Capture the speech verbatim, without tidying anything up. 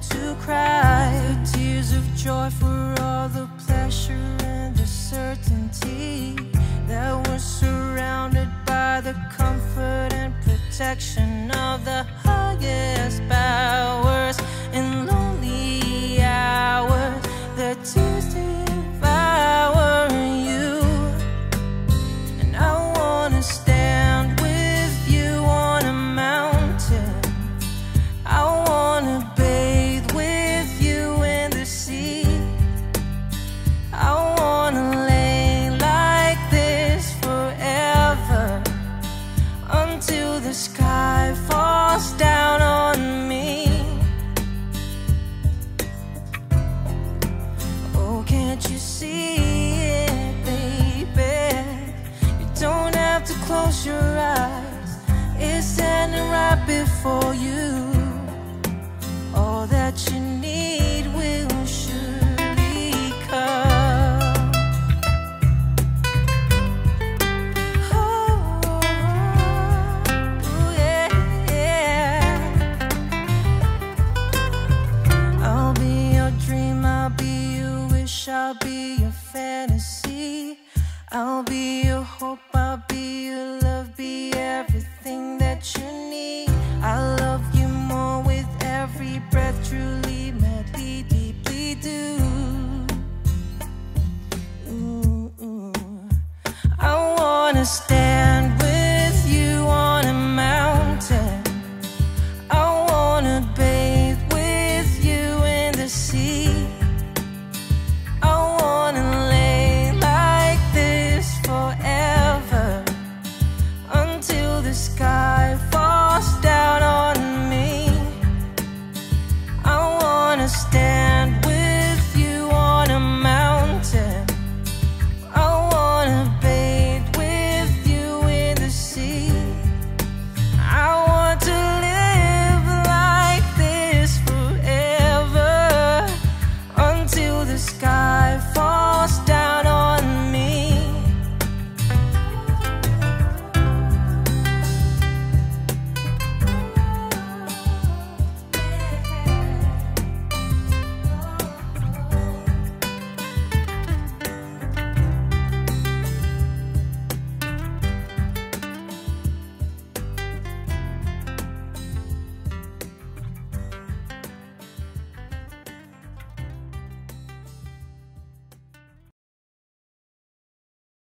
to cry tears of joy for all the pleasure and the certainty that we're surrounded by the comfort and protection of the highest powers. In lonely hours, the tears devour you, and I wanna stand with you on a mountain. I wanna bathe with you in the sea. I wanna lay like this forever until the sky falls down on me. Oh, can't you see it, baby? You don't have to close your eyes, it's standing right before you. All that you need will surely come. Oh, yeah, yeah. I'll be your dream, I'll be your wish, I'll be your fantasy. I'll be your hope, I'll be your love, be everything that you need. I love you more with every breath, truly, madly, deeply do. Ooh, ooh. I wanna stand with you on a mountain. I wanna bathe with you in the sea. I wanna lay like this forever until the sky